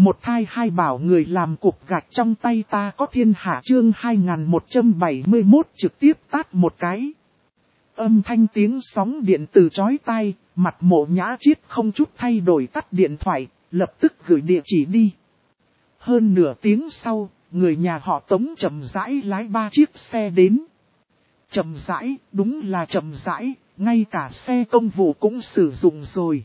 Một thai hai bảo người làm cục gạch trong tay ta có thiên hạ chương 2171 trực tiếp tát một cái. Âm thanh tiếng sóng điện từ chói tai, mặt Mộ Nhã Chiết không chút thay đổi tắt điện thoại, lập tức gửi địa chỉ đi. Hơn nửa tiếng sau, người nhà họ Tống chậm rãi lái 3 chiếc xe đến. Chậm rãi, đúng là chậm rãi, ngay cả xe công vụ cũng sử dụng rồi.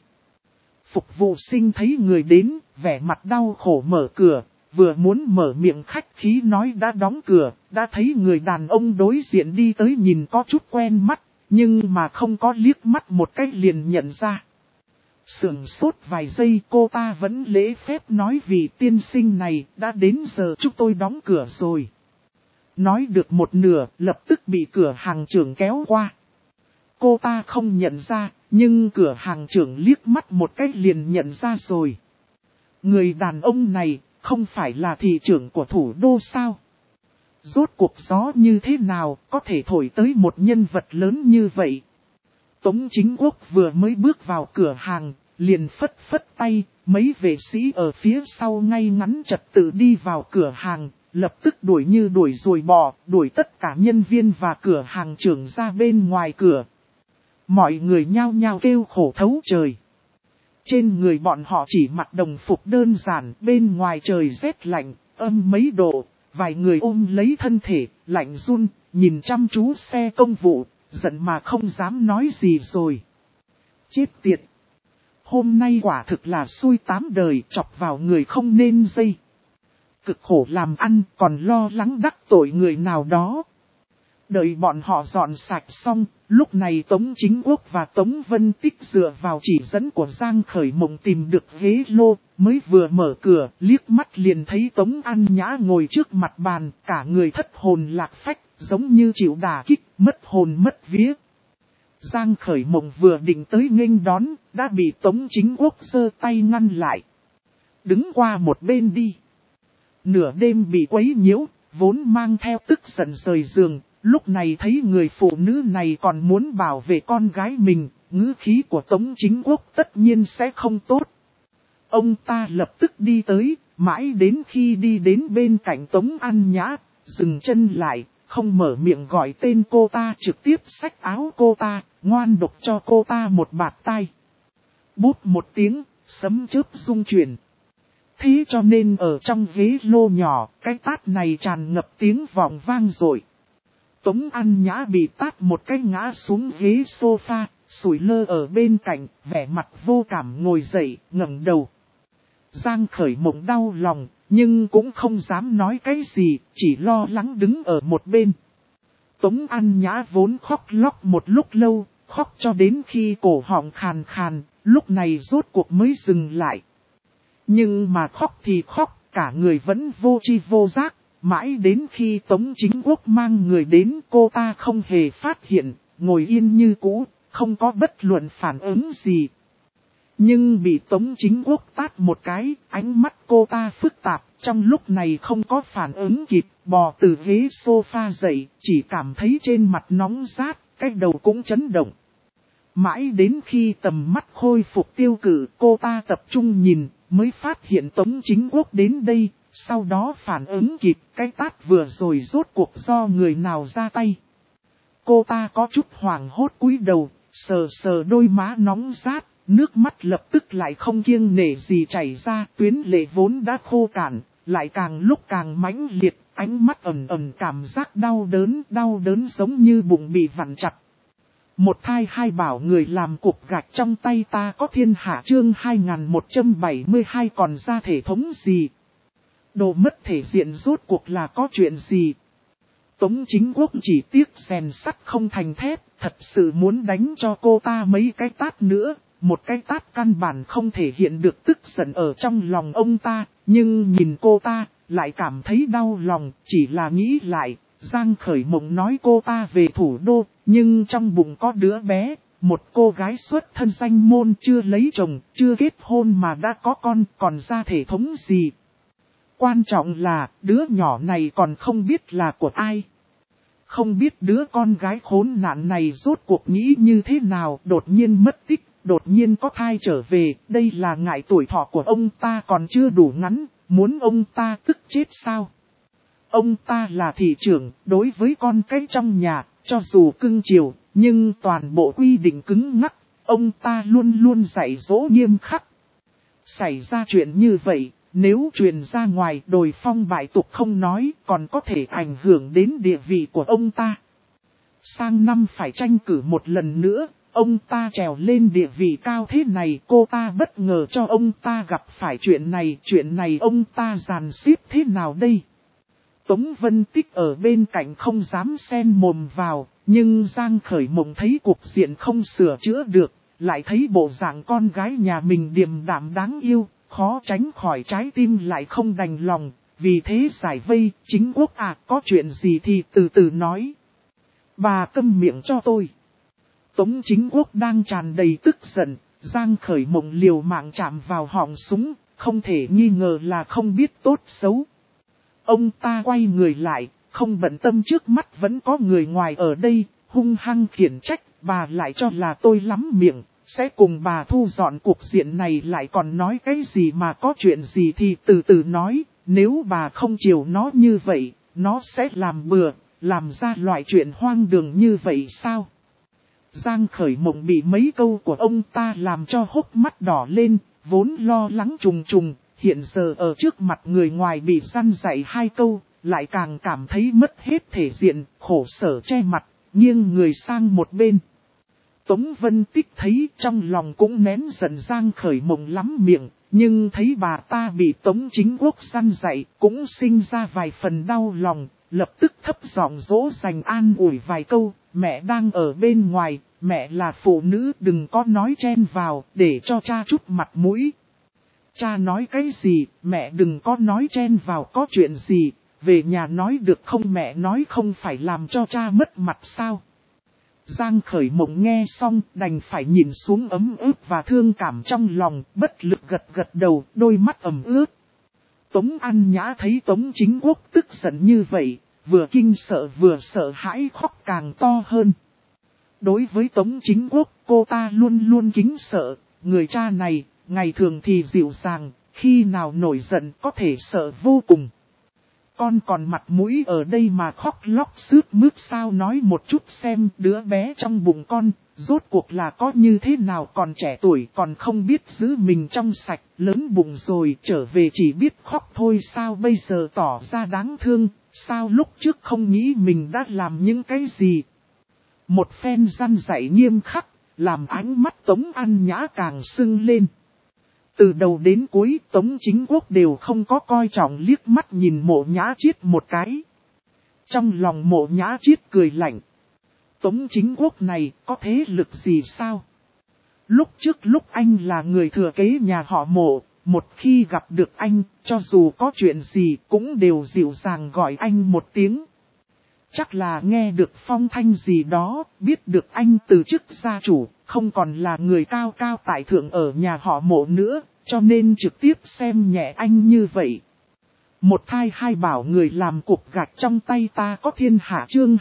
Phục vụ sinh thấy người đến, vẻ mặt đau khổ mở cửa, vừa muốn mở miệng khách khí nói đã đóng cửa, đã thấy người đàn ông đối diện đi tới nhìn có chút quen mắt, nhưng mà không có liếc mắt một cách liền nhận ra. Sửng sốt vài giây cô ta vẫn lễ phép nói vị tiên sinh này đã đến giờ chúng tôi đóng cửa rồi. Nói được một nửa lập tức bị cửa hàng trưởng kéo qua. Cô ta không nhận ra, nhưng cửa hàng trưởng liếc mắt một cách liền nhận ra rồi. Người đàn ông này không phải là thị trưởng của thủ đô sao? Rốt cuộc gió như thế nào có thể thổi tới một nhân vật lớn như vậy? Tống Chính Quốc vừa mới bước vào cửa hàng, liền phất phất tay, mấy vệ sĩ ở phía sau ngay ngắn trật tự đi vào cửa hàng, lập tức đuổi như đuổi ruồi bò, đuổi tất cả nhân viên và cửa hàng trưởng ra bên ngoài cửa. Mọi người nhao nhao kêu khổ thấu trời. Trên người bọn họ chỉ mặc đồng phục đơn giản, bên ngoài trời rét lạnh, âm mấy độ, vài người ôm lấy thân thể, lạnh run, nhìn chăm chú xe công vụ, giận mà không dám nói gì rồi. Chết tiệt! Hôm nay quả thực là xui 8 đời chọc vào người không nên dây. Cực khổ làm ăn còn lo lắng đắc tội người nào đó. Đợi bọn họ dọn sạch xong, lúc này Tống Chính Quốc và Tống Vân Tích dựa vào chỉ dẫn của Giang Khởi Mộng tìm được ghế lô, mới vừa mở cửa, liếc mắt liền thấy Tống An Nhã ngồi trước mặt bàn, cả người thất hồn lạc phách, giống như chịu đả kích, mất hồn mất vía. Giang Khởi Mộng vừa định tới nghênh đón, đã bị Tống Chính Quốc giơ tay ngăn lại. Đứng qua một bên đi. Nửa đêm bị quấy nhiễu, vốn mang theo tức giận rời giường. Lúc này thấy người phụ nữ này còn muốn bảo vệ con gái mình, ngữ khí của Tống Chính Quốc tất nhiên sẽ không tốt. Ông ta lập tức đi tới, mãi đến khi đi đến bên cạnh Tống An Nhã, dừng chân lại, không mở miệng gọi tên cô ta, trực tiếp xách áo cô ta, ngoan độc cho cô ta một bạt tai. Bút một tiếng, sấm chớp rung chuyển. Thế cho nên ở trong ghế lô nhỏ, cái tát này tràn ngập tiếng vọng vang rồi. Tống An Nhã bị tát một cái ngã xuống ghế sofa, sủi lơ ở bên cạnh, vẻ mặt vô cảm ngồi dậy, ngẩng đầu. Giang Khởi Mộng đau lòng, nhưng cũng không dám nói cái gì, chỉ lo lắng đứng ở một bên. Tống An Nhã vốn khóc lóc một lúc lâu, khóc cho đến khi cổ họng khàn khàn, lúc này rốt cuộc mới dừng lại. Nhưng mà khóc thì khóc, cả người vẫn vô tri vô giác. Mãi đến khi Tống Chính Quốc mang người đến cô ta không hề phát hiện, ngồi yên như cũ, không có bất luận phản ứng gì. Nhưng bị Tống Chính Quốc tát một cái, ánh mắt cô ta phức tạp, trong lúc này không có phản ứng kịp, bò từ ghế sofa dậy, chỉ cảm thấy trên mặt nóng rát, cái đầu cũng chấn động. Mãi đến khi tầm mắt khôi phục tiêu cự, cô ta tập trung nhìn, mới phát hiện Tống Chính Quốc đến đây. Sau đó phản ứng kịp cái tát vừa rồi rốt cuộc do người nào ra tay. Cô ta có chút hoảng hốt cúi đầu, sờ sờ đôi má nóng rát, nước mắt lập tức lại không kiêng nể gì chảy ra. Tuyến lệ vốn đã khô cạn, lại càng lúc càng mãnh liệt, ánh mắt ẩn ẩn cảm giác đau đớn giống như bụng bị vặn chặt. Một thai hai bảo người làm cục gạch trong tay ta có thiên hạ chương 2172 còn ra thể thống gì. Đồ mất thể diện rốt cuộc là có chuyện gì? Tống Chính Quốc chỉ tiếc rèn sắt không thành thép, thật sự muốn đánh cho cô ta mấy cái tát nữa. Một cái tát căn bản không thể hiện được tức giận ở trong lòng ông ta, nhưng nhìn cô ta, lại cảm thấy đau lòng, chỉ là nghĩ lại. Giang Khởi Mộng nói cô ta về thủ đô, nhưng trong bụng có đứa bé, một cô gái xuất thân danh môn chưa lấy chồng, chưa kết hôn mà đã có con, còn ra thể thống gì? Quan trọng là, đứa nhỏ này còn không biết là của ai. Không biết đứa con gái khốn nạn này rốt cuộc nghĩ như thế nào, đột nhiên mất tích, đột nhiên có thai trở về, đây là ngại tuổi thọ của ông ta còn chưa đủ ngắn, muốn ông ta tức chết sao? Ông ta là thị trưởng, đối với con cái trong nhà, cho dù cưng chiều, nhưng toàn bộ quy định cứng ngắc, ông ta luôn luôn dạy dỗ nghiêm khắc. Xảy ra chuyện như vậy, nếu truyền ra ngoài đồi phong bại tục không nói, còn có thể ảnh hưởng đến địa vị của ông ta. Sang năm phải tranh cử một lần nữa, ông ta trèo lên địa vị cao thế này, cô ta bất ngờ cho ông ta gặp phải chuyện này ông ta dàn xếp thế nào đây? Tống Vân Tích ở bên cạnh không dám xen mồm vào, nhưng Giang Khởi Mộng thấy cuộc diện không sửa chữa được, lại thấy bộ dạng con gái nhà mình điềm đạm đáng yêu, khó tránh khỏi trái tim lại không đành lòng, vì thế giải vây, Chính Quốc có chuyện gì thì từ từ nói. Bà câm miệng cho tôi. Tống Chính Quốc đang tràn đầy tức giận, Giang Khởi Mộng liều mạng chạm vào họng súng, không thể nghi ngờ là không biết tốt xấu. Ông ta quay người lại, không bận tâm trước mắt vẫn có người ngoài ở đây, hung hăng khiển trách, bà lại cho là tôi lắm miệng, sẽ cùng bà thu dọn cuộc diện này lại còn nói cái gì mà có chuyện gì thì từ từ nói, nếu bà không chiều nó như vậy, nó sẽ làm bừa, làm ra loại chuyện hoang đường như vậy sao? Giang Khởi Mộng bị mấy câu của ông ta làm cho hốc mắt đỏ lên, vốn lo lắng trùng trùng, hiện giờ ở trước mặt người ngoài bị răn dạy hai câu, lại càng cảm thấy mất hết thể diện, khổ sở che mặt, nghiêng người sang một bên. Tống Vân Tích thấy trong lòng cũng nén giận Giang Khởi Mộng lắm miệng, nhưng thấy bà ta bị Tống Chính Quốc răn dạy cũng sinh ra vài phần đau lòng, lập tức thấp giọng dỗ dành an ủi vài câu, mẹ đang ở bên ngoài, mẹ là phụ nữ đừng có nói chen vào để cho cha chút mặt mũi. Cha nói cái gì, mẹ đừng có nói chen vào có chuyện gì, về nhà nói được không mẹ nói không phải làm cho cha mất mặt sao. Giang Khởi Mộng nghe xong đành phải nhìn xuống ấm ức và thương cảm trong lòng, bất lực gật gật đầu, đôi mắt ẩm ướt. Tống An Nhã thấy Tống Chính Quốc tức giận như vậy, vừa kinh sợ vừa sợ hãi khóc càng to hơn. Đối với Tống Chính Quốc, cô ta luôn luôn kính sợ, người cha này, ngày thường thì dịu dàng, khi nào nổi giận có thể sợ vô cùng. Con còn mặt mũi ở đây mà khóc lóc sướt mướt sao nói một chút xem đứa bé trong bụng con, rốt cuộc là có như thế nào còn trẻ tuổi còn không biết giữ mình trong sạch, lớn bụng rồi trở về chỉ biết khóc thôi sao bây giờ tỏ ra đáng thương, sao lúc trước không nghĩ mình đã làm những cái gì. Một phen răn dạy nghiêm khắc, làm ánh mắt Tống An Nhã càng sưng lên. Từ đầu đến cuối Tống Chính Quốc đều không có coi trọng liếc mắt nhìn Mộ Nhã Chiết một cái. Trong lòng Mộ Nhã Chiết cười lạnh. Tống Chính Quốc này có thế lực gì sao? Lúc trước lúc anh là người thừa kế nhà họ Mộ, một khi gặp được anh, cho dù có chuyện gì cũng đều dịu dàng gọi anh một tiếng. Chắc là nghe được phong thanh gì đó, biết được anh từ chức gia chủ, không còn là người cao cao tại thượng ở nhà họ Mộ nữa, cho nên trực tiếp xem nhẹ anh như vậy. Một thai hai bảo người làm cục gạch trong tay ta có thiên hạ chương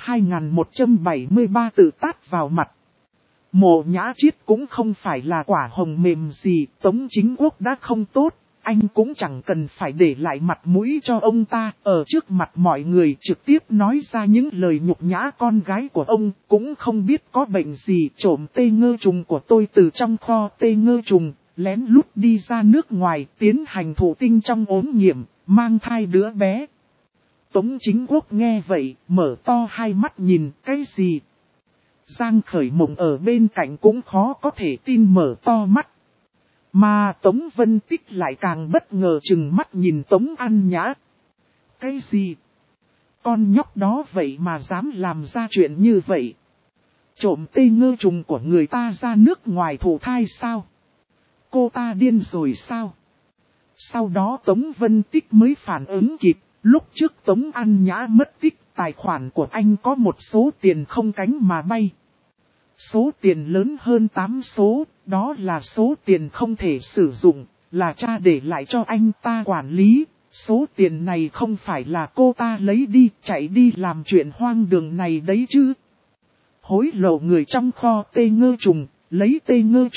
2173 tự tát vào mặt. Mộ Nhã Chiết cũng không phải là quả hồng mềm gì, Tống Chính Quốc đã không tốt. Anh cũng chẳng cần phải để lại mặt mũi cho ông ta, ở trước mặt mọi người trực tiếp nói ra những lời nhục nhã con gái của ông, cũng không biết có bệnh gì trộm tê ngơ trùng của tôi từ trong kho tê ngơ trùng, lén lút đi ra nước ngoài tiến hành thụ tinh trong ốm nghiệm, mang thai đứa bé. Tống Chính Quốc nghe vậy, mở to hai mắt nhìn, cái gì? Giang Khởi Mộng ở bên cạnh cũng khó có thể tin mở to mắt. Mà Tống Vân Tích lại càng bất ngờ chừng mắt nhìn Tống An Nhã. Cái gì? Con nhóc đó vậy mà dám làm ra chuyện như vậy? Trộm tê ngơ trùng của người ta ra nước ngoài thụ thai sao? Cô ta điên rồi sao? Sau đó Tống Vân Tích mới phản ứng kịp, lúc trước Tống An Nhã mất tích, tài khoản của anh có một số tiền không cánh mà bay. Số tiền lớn hơn 8 số, đó là số tiền không thể sử dụng, là cha để lại cho anh ta quản lý. Số tiền này không phải là cô ta lấy đi, chạy đi làm chuyện hoang đường này đấy chứ. Hối lộ người trong kho tê ngơ trùng, lấy tê ngơ trùng,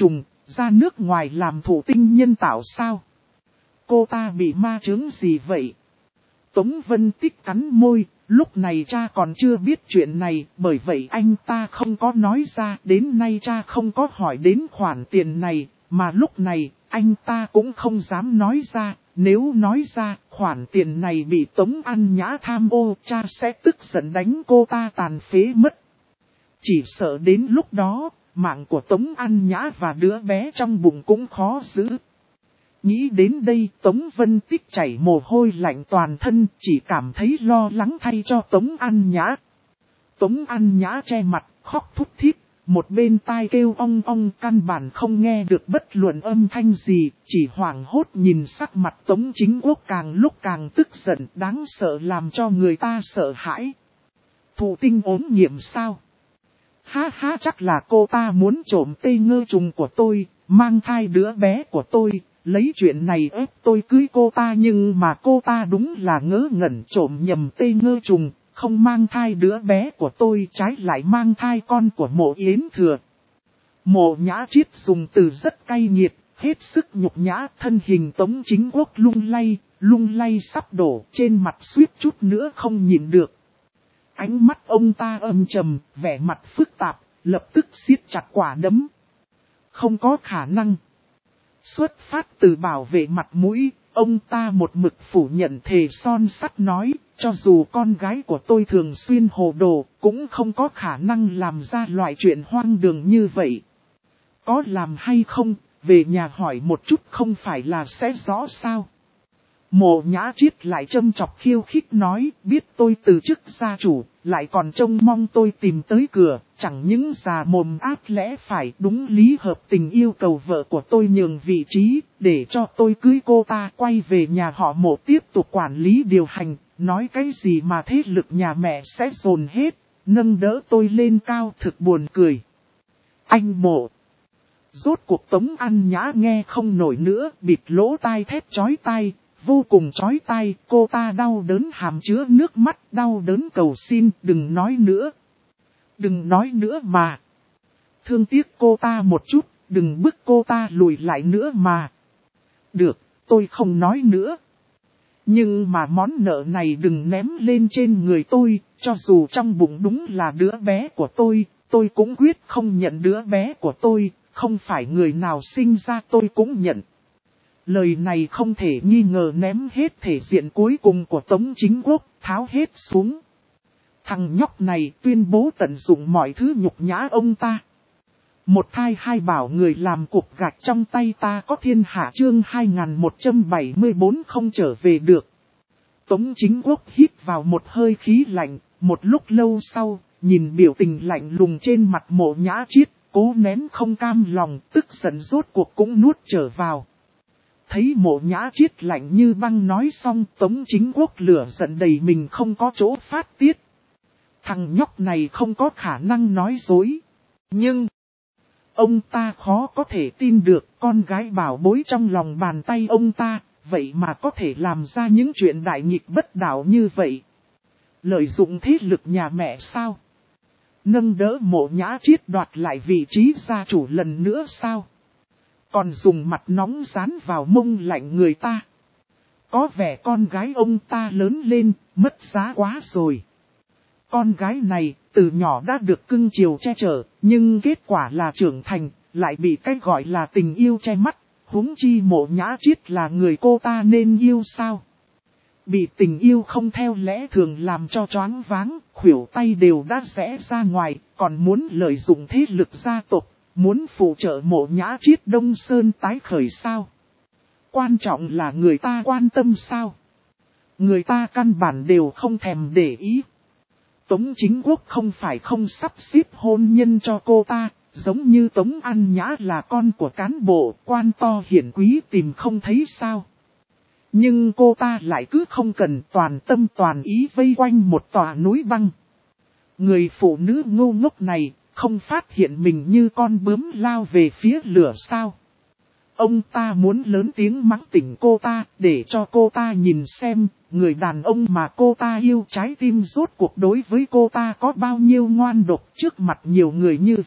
ra nước ngoài làm thụ tinh nhân tạo sao? Cô ta bị ma chướng gì vậy? Tống Vân Tích cắn môi, lúc này cha còn chưa biết chuyện này, bởi vậy anh ta không có nói ra, đến nay cha không có hỏi đến khoản tiền này, mà lúc này, anh ta cũng không dám nói ra, nếu nói ra, khoản tiền này bị Tống An Nhã tham ô, cha sẽ tức giận đánh cô ta tàn phế mất. Chỉ sợ đến lúc đó, mạng của Tống An Nhã và đứa bé trong bụng cũng khó giữ. Nghĩ đến đây Tống Vân Tích chảy mồ hôi lạnh toàn thân, chỉ cảm thấy lo lắng thay cho Tống An Nhã. Tống An Nhã che mặt, khóc thút thít, một bên tai kêu ong ong, căn bản không nghe được bất luận âm thanh gì, chỉ hoảng hốt nhìn sắc mặt Tống Chính Quốc càng lúc càng tức giận, đáng sợ làm cho người ta sợ hãi. Thụ tinh ốm nghiệm sao? Ha ha, chắc là cô ta muốn trộm tê ngơ trùng của tôi, mang thai đứa bé của tôi. Lấy chuyện này ép tôi cưới cô ta, nhưng mà cô ta đúng là ngớ ngẩn, trộm nhầm tê ngơ trùng, không mang thai đứa bé của tôi, trái lại mang thai con của Mộ Yến Thừa. Mộ Nhã Triết dùng từ rất cay nghiệt, hết sức nhục nhã, thân hình Tống Chính Quốc lung lay sắp đổ, trên mặt suýt chút nữa không nhìn được. Ánh mắt ông ta âm trầm, vẻ mặt phức tạp, lập tức siết chặt quả đấm. Không có khả năng. Xuất phát từ bảo vệ mặt mũi, ông ta một mực phủ nhận thề son sắt nói, cho dù con gái của tôi thường xuyên hồ đồ, cũng không có khả năng làm ra loại chuyện hoang đường như vậy. Có làm hay không, về nhà hỏi một chút không phải là sẽ rõ sao. Mộ Nhã Triết lại châm chọc khiêu khích nói, biết tôi từ chức gia chủ, lại còn trông mong tôi tìm tới cửa, chẳng những già mồm áp lẽ phải, đúng lý hợp tình yêu cầu vợ của tôi nhường vị trí, để cho tôi cưới cô ta quay về nhà họ Mộ tiếp tục quản lý điều hành, nói cái gì mà thế lực nhà mẹ sẽ dồn hết, nâng đỡ tôi lên cao, thực buồn cười. Anh Mộ. Rốt cuộc Tống An Nhã nghe không nổi nữa, bịt lỗ tai thét chói tai. Vô cùng chói tai, cô ta đau đớn hàm chứa nước mắt, đau đớn cầu xin, đừng nói nữa. Đừng nói nữa mà. Thương tiếc cô ta một chút, đừng bức cô ta lùi lại nữa mà. Được, tôi không nói nữa. Nhưng mà món nợ này đừng ném lên trên người tôi, cho dù trong bụng đúng là đứa bé của tôi cũng quyết không nhận đứa bé của tôi, không phải người nào sinh ra tôi cũng nhận. Lời này không thể nghi ngờ ném hết thể diện cuối cùng của Tống Chính Quốc, tháo hết xuống. Thằng nhóc này tuyên bố tận dụng mọi thứ nhục nhã ông ta. Một thai hai bảo người làm cục gạch trong tay ta có thiên hạ chương 2174 không trở về được. Tống Chính Quốc hít vào một hơi khí lạnh, một lúc lâu sau, nhìn biểu tình lạnh lùng trên mặt Mộ Nhã Triết, cố nén không cam lòng, tức giận rốt cuộc cũng nuốt trở vào. Thấy Mộ Nhã Triết lạnh như băng nói xong, Tống Chính Quốc lửa giận đầy mình không có chỗ phát tiết. Thằng nhóc này không có khả năng nói dối. Nhưng, ông ta khó có thể tin được con gái bảo bối trong lòng bàn tay ông ta, vậy mà có thể làm ra những chuyện đại nghịch bất đạo như vậy. Lợi dụng thế lực nhà mẹ sao? Nâng đỡ Mộ Nhã Triết đoạt lại vị trí gia chủ lần nữa sao? Còn dùng mặt nóng dán vào mông lạnh người ta. Có vẻ con gái ông ta lớn lên, mất giá quá rồi. Con gái này, từ nhỏ đã được cưng chiều che chở, nhưng kết quả là trưởng thành, lại bị cái gọi là tình yêu che mắt. Huống chi Mộ Nhã Triết là người cô ta nên yêu sao? Bị tình yêu không theo lẽ thường làm cho choáng váng, khuỷu tay đều đã rẽ ra ngoài, còn muốn lợi dụng thế lực gia tộc. Muốn phụ trợ Mộ Nhã Triết Đông Sơn tái khởi sao? Quan trọng là người ta quan tâm sao? Người ta căn bản đều không thèm để ý. Tống Chính Quốc không phải không sắp xếp hôn nhân cho cô ta, giống như Tống An Nhã là con của cán bộ, quan to hiển quý tìm không thấy sao? Nhưng cô ta lại cứ không cần toàn tâm toàn ý vây quanh một tòa núi băng. Người phụ nữ ngu ngốc này, không phát hiện mình như con bướm lao về phía lửa sao. Ông ta muốn lớn tiếng mắng tỉnh cô ta, để cho cô ta nhìn xem, người đàn ông mà cô ta yêu trái tim rốt cuộc đối với cô ta có bao nhiêu ngoan độc trước mặt nhiều người như vậy.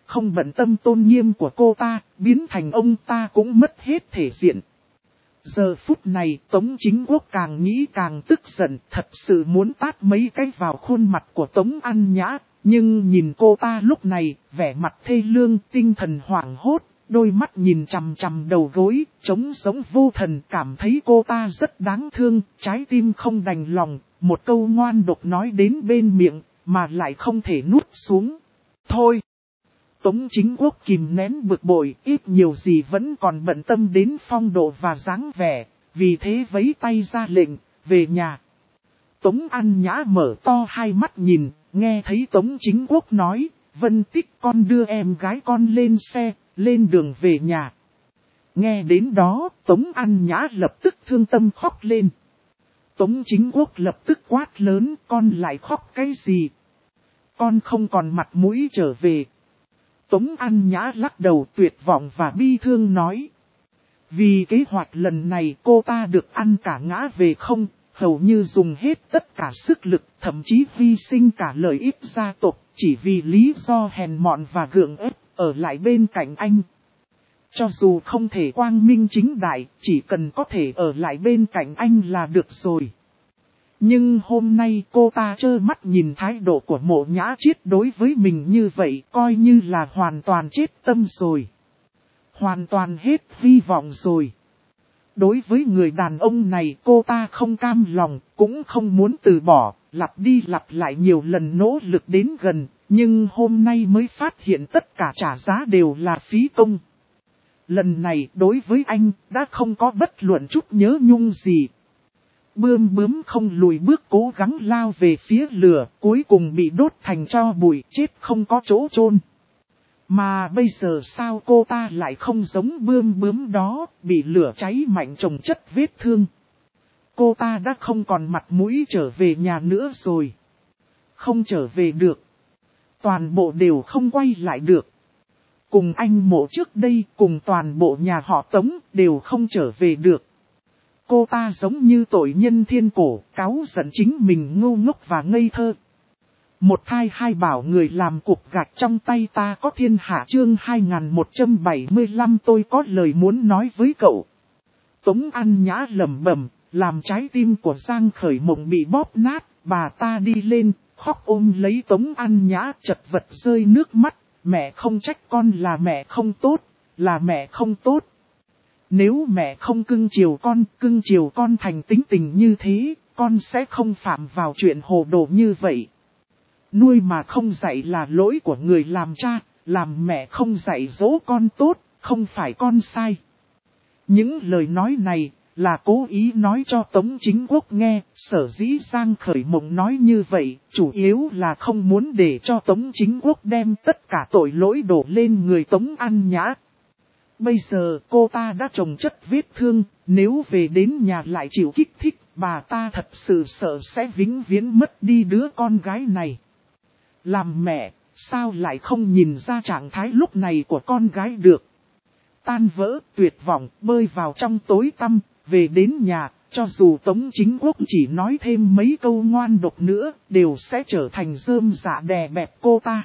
không bận tâm tôn nghiêm của cô ta, biến thành ông ta cũng mất hết thể diện. Giờ phút này Tống Chính Quốc càng nghĩ càng tức giận, thật sự muốn tát mấy cái vào khuôn mặt của Tống An Nhã, nhưng nhìn cô ta lúc này, vẻ mặt thê lương, tinh thần hoảng hốt, đôi mắt nhìn chằm chằm đầu gối, trống sống vô thần, cảm thấy cô ta rất đáng thương, trái tim không đành lòng, một câu ngoan độc nói đến bên miệng, mà lại không thể nuốt xuống. Thôi! Tống Chính Quốc kìm nén bực bội, ít nhiều gì vẫn còn bận tâm đến phong độ và dáng vẻ, vì thế vẫy tay ra lệnh, về nhà. Tống An Nhã mở to hai mắt nhìn, nghe thấy Tống Chính Quốc nói, Vân Tích con đưa em gái con lên xe, lên đường về nhà. Nghe đến đó, Tống An Nhã lập tức thương tâm khóc lên. Tống Chính Quốc lập tức quát lớn, con lại khóc cái gì? Con không còn mặt mũi trở về. Tống An Nhã lắc đầu tuyệt vọng và bi thương nói. Vì kế hoạch lần này cô ta được ăn cả ngã về không, hầu như dùng hết tất cả sức lực, thậm chí hy sinh cả lợi ích gia tộc, chỉ vì lý do hèn mọn và gượng ép, ở lại bên cạnh anh. Cho dù không thể quang minh chính đại, chỉ cần có thể ở lại bên cạnh anh là được rồi. Nhưng hôm nay cô ta trơ mắt nhìn thái độ của Mộ Nhã Chiết đối với mình như vậy, coi như là hoàn toàn chết tâm rồi. Hoàn toàn hết hy vọng rồi. Đối với người đàn ông này cô ta không cam lòng, cũng không muốn từ bỏ, lặp đi lặp lại nhiều lần nỗ lực đến gần, nhưng hôm nay mới phát hiện tất cả trả giá đều là phí công. Lần này đối với anh đã không có bất luận chút nhớ nhung gì. Bươm bướm không lùi bước cố gắng lao về phía lửa, cuối cùng bị đốt thành tro bụi, chết không có chỗ chôn. Mà bây giờ sao cô ta lại không giống bươm bướm đó, bị lửa cháy mạnh chồng chất vết thương. Cô ta đã không còn mặt mũi trở về nhà nữa rồi. Không trở về được. Toàn bộ đều không quay lại được. Cùng anh Mộ trước đây, cùng toàn bộ nhà họ Tống đều không trở về được. Cô ta giống như tội nhân thiên cổ, cáu giận chính mình ngu ngốc và ngây thơ. Một thai hai bảo người làm cục gạch trong tay ta có thiên hạ chương 2175 tôi có lời muốn nói với cậu. Tống An Nhã lẩm bẩm, làm trái tim của Giang Khởi Mộng bị bóp nát, bà ta đi lên, khóc ôm lấy Tống An Nhã chật vật rơi nước mắt, mẹ không trách con là mẹ không tốt, là mẹ không tốt. Nếu mẹ không cưng chiều con thành tính tình như thế, con sẽ không phạm vào chuyện hồ đồ như vậy. Nuôi mà không dạy là lỗi của người làm cha, làm mẹ không dạy dỗ con tốt, không phải con sai. Những lời nói này là cố ý nói cho Tống Chính Quốc nghe, sở dĩ Giang Khởi Mộng nói như vậy, chủ yếu là không muốn để cho Tống Chính Quốc đem tất cả tội lỗi đổ lên người Tống An Nhã. Bây giờ cô ta đã chồng chất vết thương, nếu về đến nhà lại chịu kích thích, bà ta thật sự sợ sẽ vĩnh viễn mất đi đứa con gái này. Làm mẹ, sao lại không nhìn ra trạng thái lúc này của con gái được. Tan vỡ, tuyệt vọng, bơi vào trong tối tăm, về đến nhà, cho dù Tống Chính Quốc chỉ nói thêm mấy câu ngoan độc nữa, đều sẽ trở thành rơm rạ đè bẹp cô ta.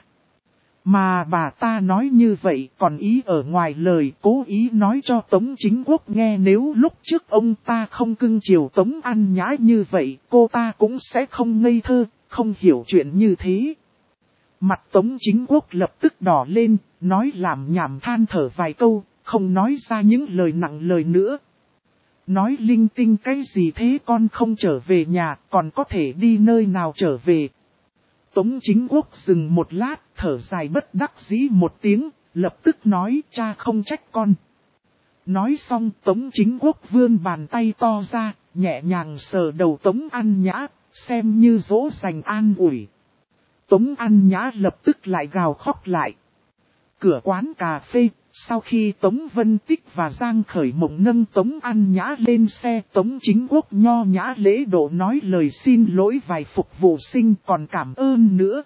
Mà bà ta nói như vậy còn ý ở ngoài lời, cố ý nói cho Tống Chính Quốc nghe nếu lúc trước ông ta không cưng chiều Tống An Nhã như vậy, cô ta cũng sẽ không ngây thơ, không hiểu chuyện như thế. Mặt Tống Chính Quốc lập tức đỏ lên, nói làm nhảm than thở vài câu, không nói ra những lời nặng lời nữa. Nói linh tinh cái gì thế con không trở về nhà, còn có thể đi nơi nào trở về. Tống Chính Quốc dừng một lát, thở dài bất đắc dĩ một tiếng, lập tức nói cha không trách con. Nói xong Tống Chính Quốc vươn bàn tay to ra, nhẹ nhàng sờ đầu Tống An Nhã, xem như dỗ dành an ủi. Tống An Nhã lập tức lại gào khóc lại. Cửa quán cà phê, sau khi Tống Vân Tích và Giang Khởi Mộng nâng Tống An Nhã lên xe, Tống Chính Quốc nho nhã lễ độ nói lời xin lỗi vài phục vụ sinh còn cảm ơn nữa.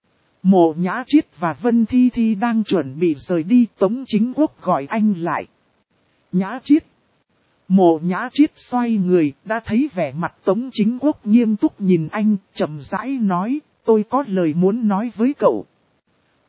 Mộ Nhã Chiết và Vân Thi Thi đang chuẩn bị rời đi, Tống Chính Quốc gọi anh lại. Nhã Chiết. Mộ Nhã Chiết xoay người, đã thấy vẻ mặt Tống Chính Quốc nghiêm túc nhìn anh, chậm rãi nói, tôi có lời muốn nói với cậu.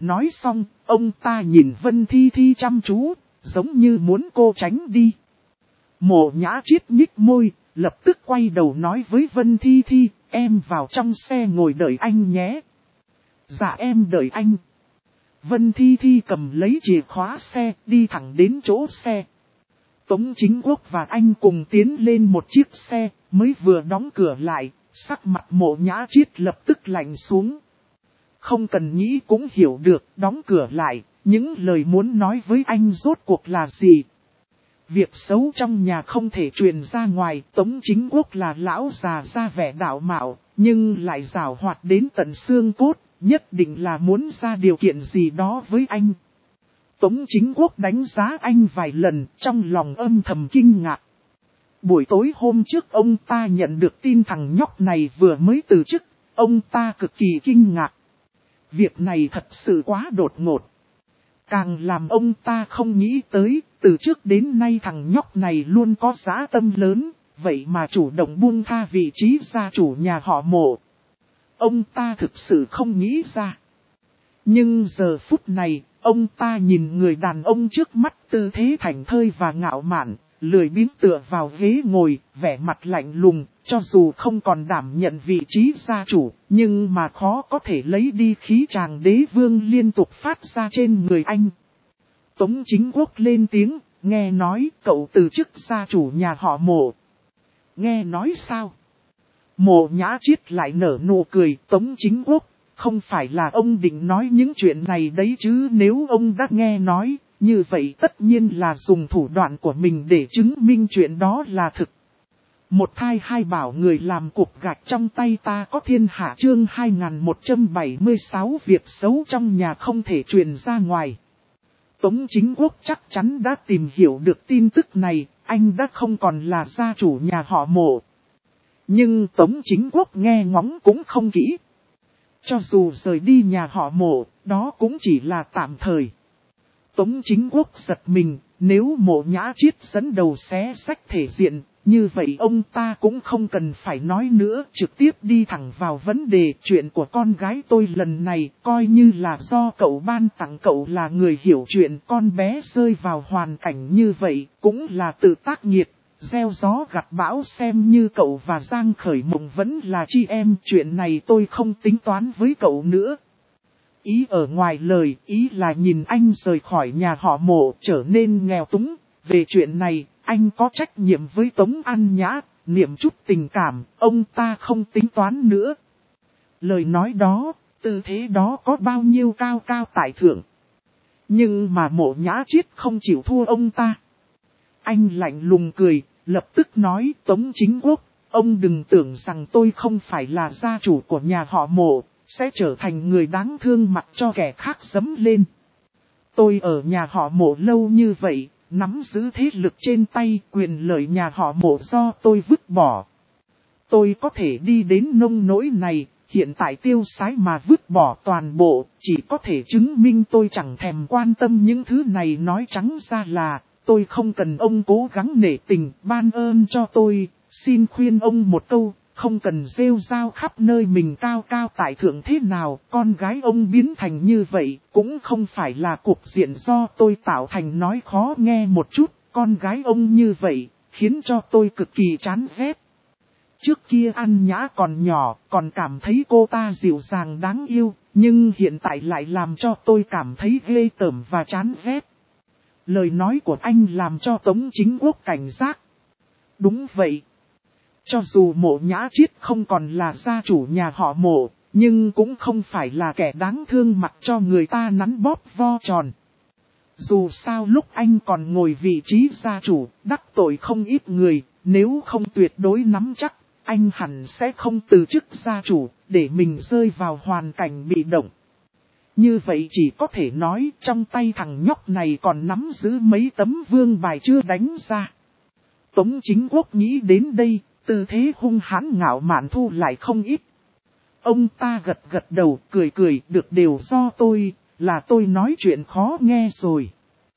Nói xong, ông ta nhìn Vân Thi Thi chăm chú, giống như muốn cô tránh đi. Mộ Nhã Triết nhích môi, lập tức quay đầu nói với Vân Thi Thi, em vào trong xe ngồi đợi anh nhé. Dạ em đợi anh. Vân Thi Thi cầm lấy chìa khóa xe, đi thẳng đến chỗ xe. Tống Chính Quốc và anh cùng tiến lên một chiếc xe, mới vừa đóng cửa lại, sắc mặt Mộ Nhã Triết lập tức lạnh xuống. Không cần nghĩ cũng hiểu được, đóng cửa lại, những lời muốn nói với anh rốt cuộc là gì. Việc xấu trong nhà không thể truyền ra ngoài, Tống Chính Quốc là lão già ra vẻ đạo mạo, nhưng lại giảo hoạt đến tận xương cốt, nhất định là muốn ra điều kiện gì đó với anh. Tống Chính Quốc đánh giá anh vài lần, trong lòng âm thầm kinh ngạc. Buổi tối hôm trước ông ta nhận được tin thằng nhóc này vừa mới từ chức, ông ta cực kỳ kinh ngạc. Việc này thật sự quá đột ngột. Càng làm ông ta không nghĩ tới, từ trước đến nay thằng nhóc này luôn có dã tâm lớn, vậy mà chủ động buông tha vị trí gia chủ nhà họ Mộ. Ông ta thực sự không nghĩ ra. Nhưng giờ phút này, ông ta nhìn người đàn ông trước mắt tư thế thảnh thơi và ngạo mạn, lười biếng tựa vào ghế ngồi, vẻ mặt lạnh lùng, cho dù không còn đảm nhận vị trí gia chủ, nhưng mà khó có thể lấy đi khí tràng đế vương liên tục phát ra trên người anh. Tống Chính Quốc lên tiếng, nghe nói cậu từ chức gia chủ nhà họ Mộ. Nghe nói sao? Mộ Nhã Triết lại nở nụ cười. Tống Chính Quốc, không phải là ông định nói những chuyện này đấy chứ, nếu ông đã nghe nói, như vậy tất nhiên là dùng thủ đoạn của mình để chứng minh chuyện đó là thực. Một thai hai bảo người làm cục gạch trong tay ta có thiên hạ chương 2176 việc xấu trong nhà không thể truyền ra ngoài. Tống Chính Quốc chắc chắn đã tìm hiểu được tin tức này, anh đã không còn là gia chủ nhà họ Mộ. Nhưng Tống Chính Quốc nghe ngóng cũng không kỹ. Cho dù rời đi nhà họ Mộ, đó cũng chỉ là tạm thời. Tống Chính Quốc giật mình, nếu Mộ Nhã Triết dẫn đầu xé xách thể diện, như vậy ông ta cũng không cần phải nói nữa, trực tiếp đi thẳng vào vấn đề. Chuyện của con gái tôi lần này coi như là do cậu ban tặng, cậu là người hiểu chuyện, con bé rơi vào hoàn cảnh như vậy cũng là tự tác nghiệt. Gieo gió gặt bão, xem như cậu và Giang Khởi Mộng vẫn là chị em, chuyện này tôi không tính toán với cậu nữa. Ý ở ngoài lời, ý là nhìn anh rời khỏi nhà họ Mộ trở nên nghèo túng. Về chuyện này, anh có trách nhiệm với Tống An Nhã, niệm chút tình cảm, ông ta không tính toán nữa. Lời nói đó, tư thế đó có bao nhiêu cao cao tại thượng. Nhưng mà Mộ Nhã Triết không chịu thua ông ta. Anh lạnh lùng cười, lập tức nói, Tống Chính Quốc, ông đừng tưởng rằng tôi không phải là gia chủ của nhà họ Mộ, sẽ trở thành người đáng thương mặc cho kẻ khác giẫm lên. Tôi ở nhà họ Mộ lâu như vậy, nắm giữ thế lực trên tay, quyền lợi nhà họ Mộ do tôi vứt bỏ. Tôi có thể đi đến nông nỗi này, hiện tại tiêu sái mà vứt bỏ toàn bộ, chỉ có thể chứng minh tôi chẳng thèm quan tâm những thứ này. Nói trắng ra là, tôi không cần ông cố gắng nể tình, ban ơn cho tôi, xin khuyên ông một câu, không cần rêu rao khắp nơi mình cao cao tại thượng thế nào, con gái ông biến thành như vậy, cũng không phải là cục diện do tôi tạo thành. Nói khó nghe một chút, con gái ông như vậy, khiến cho tôi cực kỳ chán ghét. Trước kia An Nhã còn nhỏ, còn cảm thấy cô ta dịu dàng đáng yêu, nhưng hiện tại lại làm cho tôi cảm thấy ghê tởm và chán ghét. Lời nói của anh làm cho Tống Chính Quốc cảnh giác. Đúng vậy. Cho dù Mộ Nhã Triết không còn là gia chủ nhà họ Mộ, nhưng cũng không phải là kẻ đáng thương mặc cho người ta nắn bóp vo tròn. Dù sao lúc anh còn ngồi vị trí gia chủ, đắc tội không ít người, nếu không tuyệt đối nắm chắc, anh hẳn sẽ không từ chức gia chủ, để mình rơi vào hoàn cảnh bị động. Như vậy chỉ có thể nói trong tay thằng nhóc này còn nắm giữ mấy tấm vương bài chưa đánh ra. Tống Chính Quốc nghĩ đến đây, tư thế hung hãn ngạo mạn thu lại không ít. Ông ta gật gật đầu, cười cười, được đều do tôi, là tôi nói chuyện khó nghe rồi.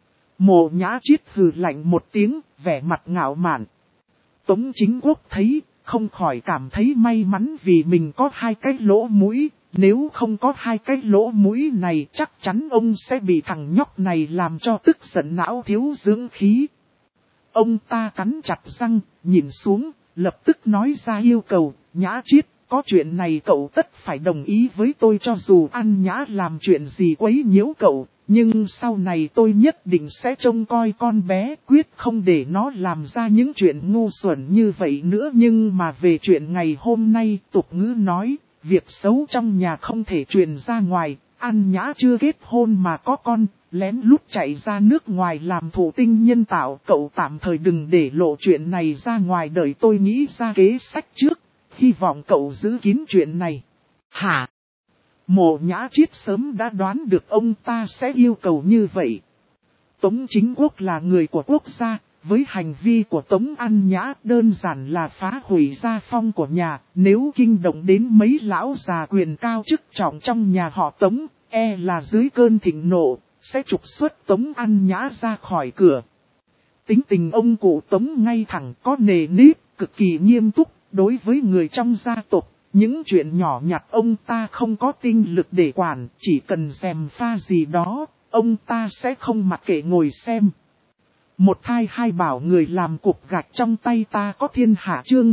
Mộ Nhã Triết hừ lạnh một tiếng, vẻ mặt ngạo mạn. Tống Chính Quốc thấy, không khỏi cảm thấy may mắn vì mình có hai cái lỗ mũi, nếu không có hai cái lỗ mũi này chắc chắn ông sẽ bị thằng nhóc này làm cho tức giận não thiếu dưỡng khí. Ông ta cắn chặt răng, nhìn xuống, lập tức nói ra yêu cầu, Nhã Chiết, có chuyện này cậu tất phải đồng ý với tôi cho dù An Nhã làm chuyện gì quấy nhiễu cậu, nhưng sau này tôi nhất định sẽ trông coi con bé, quyết không để nó làm ra những chuyện ngu xuẩn như vậy nữa. Nhưng mà về chuyện ngày hôm nay, tục ngữ nói, việc xấu trong nhà không thể truyền ra ngoài, An Nhã chưa kết hôn mà có con, lén lút chạy ra nước ngoài làm thụ tinh nhân tạo, cậu tạm thời đừng để lộ chuyện này ra ngoài, đợi tôi nghĩ ra kế sách trước, hy vọng cậu giữ kín chuyện này. Hả? Mộ Nhã Chiết sớm đã đoán được ông ta sẽ yêu cầu như vậy. Tống Chính Quốc là người của quốc gia, với hành vi của Tống An Nhã đơn giản là phá hủy gia phong của nhà, nếu kinh động đến mấy lão già quyền cao chức trọng trong nhà họ Tống, là dưới cơn thịnh nộ, sẽ trục xuất Tống An Nhã ra khỏi cửa. Tính tình ông cụ Tống ngay thẳng có nề nếp, cực kỳ nghiêm túc, đối với người trong gia tộc. Những chuyện nhỏ nhặt ông ta không có tinh lực để quản, chỉ cần xèm pha gì đó, ông ta sẽ không mặc kệ ngồi xem. Một thai hai bảo người làm cục gạch trong tay ta có thiên hạ chương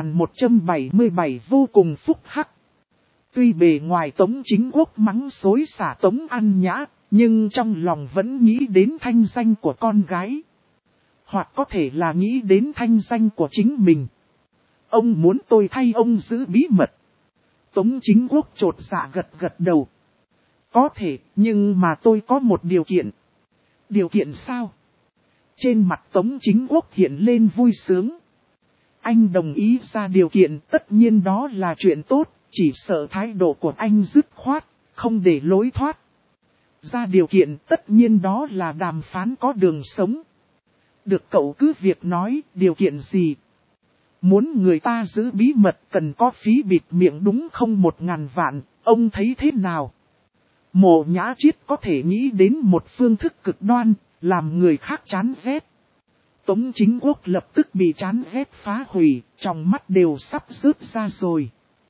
2177 vô cùng phúc hắc. Tuy bề ngoài Tống Chính Quốc mắng xối xả Tống An Nhã, nhưng trong lòng vẫn nghĩ đến thanh danh của con gái. Hoặc có thể là nghĩ đến thanh danh của chính mình. Ông muốn tôi thay ông giữ bí mật. Tống Chính Quốc chột dạ gật đầu. Có thể, nhưng mà tôi có một điều kiện. Điều kiện sao? Trên mặt Tống Chính Quốc hiện lên vui sướng. Anh đồng ý ra điều kiện, tất nhiên đó là chuyện tốt, chỉ sợ thái độ của anh dứt khoát, không để lối thoát. Ra điều kiện tất nhiên đó là đàm phán có đường sống. Được, cậu cứ việc nói, điều kiện gì? Muốn người ta giữ bí mật cần có phí bịt miệng đúng không 1000 vạn, ông thấy thế nào? Mộ Nhã Chiết có thể nghĩ đến một phương thức cực đoan, làm người khác chán ghét. Tống Chính Quốc lập tức bị chán ghét phá hủy, trong mắt đều sắp rớt ra rồi.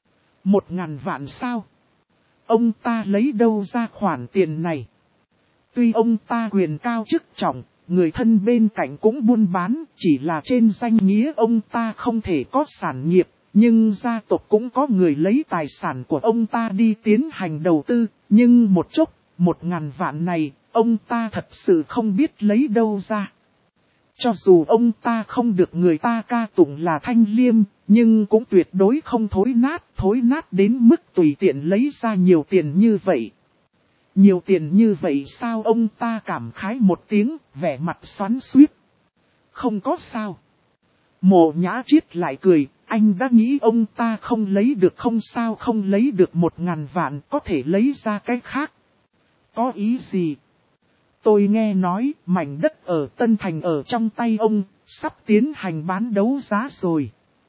1000 vạn sao? Ông ta lấy đâu ra khoản tiền này? Tuy ông ta quyền cao chức trọng, người thân bên cạnh cũng buôn bán, chỉ là trên danh nghĩa ông ta không thể có sản nghiệp, nhưng gia tộc cũng có người lấy tài sản của ông ta đi tiến hành đầu tư, nhưng một chốc, 1000 vạn này, ông ta thật sự không biết lấy đâu ra. Cho dù ông ta không được người ta ca tụng là thanh liêm, nhưng cũng tuyệt đối không thối nát đến mức tùy tiện lấy ra nhiều tiền như vậy. Nhiều tiền như vậy sao? Ông ta cảm khái một tiếng, vẻ mặt xoắn xuýt. Không có sao. Mộ Nhã Chiết lại cười, anh đã nghĩ ông ta không lấy được không sao, không lấy được 1000 vạn, có thể lấy ra cái khác. Có ý gì? Tôi nghe nói mảnh đất ở Tân Thành ở trong tay ông, sắp tiến hành bán đấu giá rồi.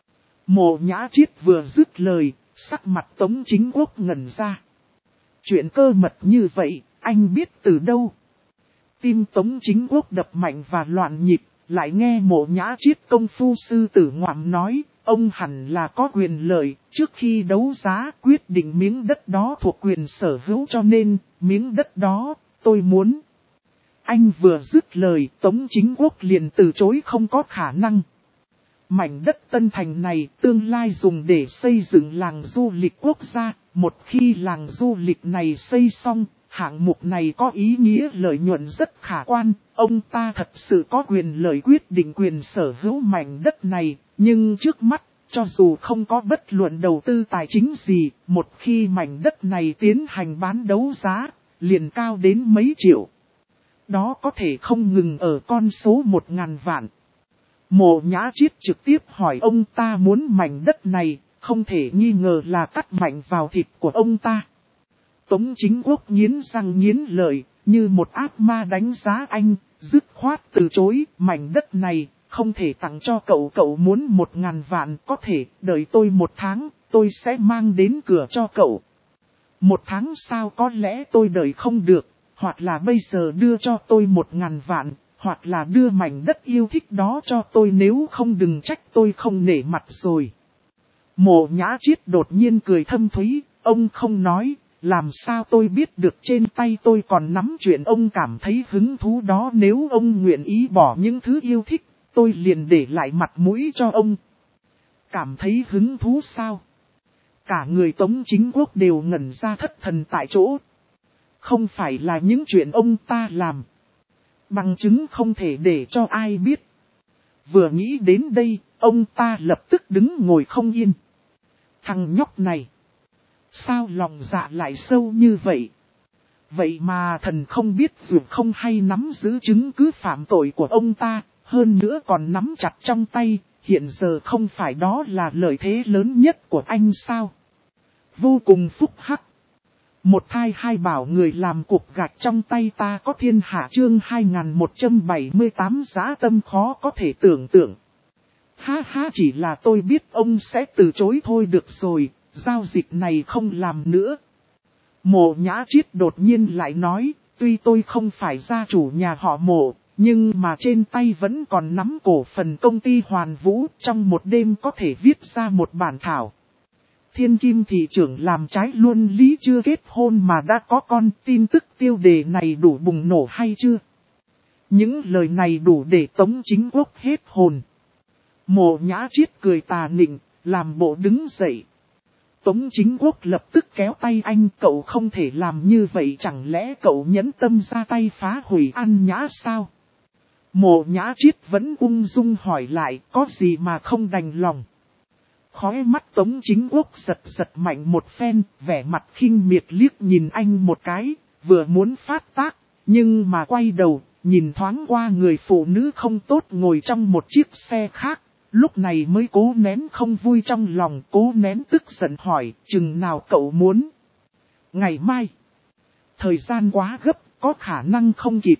Mộ Nhã Chiết vừa dứt lời, sắc mặt Tống Chính Quốc ngẩn ra. Chuyện cơ mật như vậy, anh biết từ đâu? Tim Tống Chính Quốc đập mạnh và loạn nhịp, lại nghe Mộ Nhã Chiết công phu sư tử ngoạm nói, ông hẳn là có quyền lợi, trước khi đấu giá quyết định miếng đất đó thuộc quyền sở hữu cho nên, miếng đất đó, tôi muốn. Anh vừa dứt lời, Tống Chính Quốc liền từ chối không có khả năng. Mảnh đất Tân Thành này tương lai dùng để xây dựng làng du lịch quốc gia, một khi làng du lịch này xây xong, hạng mục này có ý nghĩa lợi nhuận rất khả quan, ông ta thật sự có quyền lợi quyết định quyền sở hữu mảnh đất này, nhưng trước mắt, cho dù không có bất luận đầu tư tài chính gì, một khi mảnh đất này tiến hành bán đấu giá, liền cao đến mấy triệu. Đó có thể không ngừng ở con số 1000 vạn. Mộ Nhã Chiết trực tiếp hỏi ông ta muốn mảnh đất này, không thể nghi ngờ là cắt mạnh vào thịt của ông ta. Tống Chính Quốc nghiến răng nghiến lợi, như một ác ma đánh giá anh, dứt khoát từ chối, mảnh đất này, không thể tặng cho cậu, cậu muốn 1000 vạn, có thể, đợi tôi 1 tháng, tôi sẽ mang đến cửa cho cậu. 1 tháng sao? Có lẽ tôi đợi không được, hoặc là bây giờ đưa cho tôi 1000 vạn, hoặc là đưa mảnh đất yêu thích đó cho tôi, nếu không đừng trách tôi không nể mặt rồi. Mộ Nhã Chiết đột nhiên cười thâm thúy, Ông không nói, làm sao tôi biết được trên tay tôi còn nắm chuyện ông cảm thấy hứng thú đó. Nếu ông nguyện ý bỏ những thứ yêu thích, tôi liền để lại mặt mũi cho ông. Cảm thấy hứng thú sao? Cả người Tống Chính Quốc đều ngẩn ra thất thần tại chỗ. Không phải là những chuyện ông ta làm. Bằng chứng không thể để cho ai biết. Vừa nghĩ đến đây, ông ta lập tức đứng ngồi không yên. Thằng nhóc này, sao lòng dạ lại sâu như vậy? Vậy mà thần không biết dù không hay nắm giữ chứng cứ phạm tội của ông ta, hơn nữa còn nắm chặt trong tay, hiện giờ không phải đó là lợi thế lớn nhất của anh sao? Vô cùng phúc hắc. Một thai hai bảo người làm cục gạch trong tay ta có thiên hạ chương 2178 giá tâm khó có thể tưởng tượng. Ha ha, chỉ là tôi biết ông sẽ từ chối thôi được rồi, giao dịch này không làm nữa. Mộ Nhã Triết đột nhiên lại nói, tuy tôi không phải gia chủ nhà họ Mộ, nhưng mà trên tay vẫn còn nắm cổ phần công ty Hoàn Vũ, trong một đêm có thể viết ra một bản thảo. Thiên Kim thị trưởng làm trái luân lý chưa kết hôn mà đã có con, tin tức tiêu đề này đủ bùng nổ hay chưa? Những lời này đủ để Tống Chính Quốc hết hồn. Mộ Nhã Triết cười tà nịnh, làm bộ đứng dậy. Tống Chính Quốc lập tức kéo tay anh, cậu không thể làm như vậy, chẳng lẽ cậu nhẫn tâm ra tay phá hủy An Nhã sao? Mộ Nhã Triết vẫn ung dung hỏi lại, có gì mà không đành lòng? Khóe mắt Tống Chính Quốc giật giật mạnh một phen, vẻ mặt khinh miệt liếc nhìn anh một cái, vừa muốn phát tác, nhưng mà quay đầu, nhìn thoáng qua người phụ nữ không tốt ngồi trong một chiếc xe khác, lúc này mới cố nén không vui trong lòng, cố nén tức giận hỏi, chừng nào cậu muốn? Ngày mai. Thời gian quá gấp, có khả năng không kịp.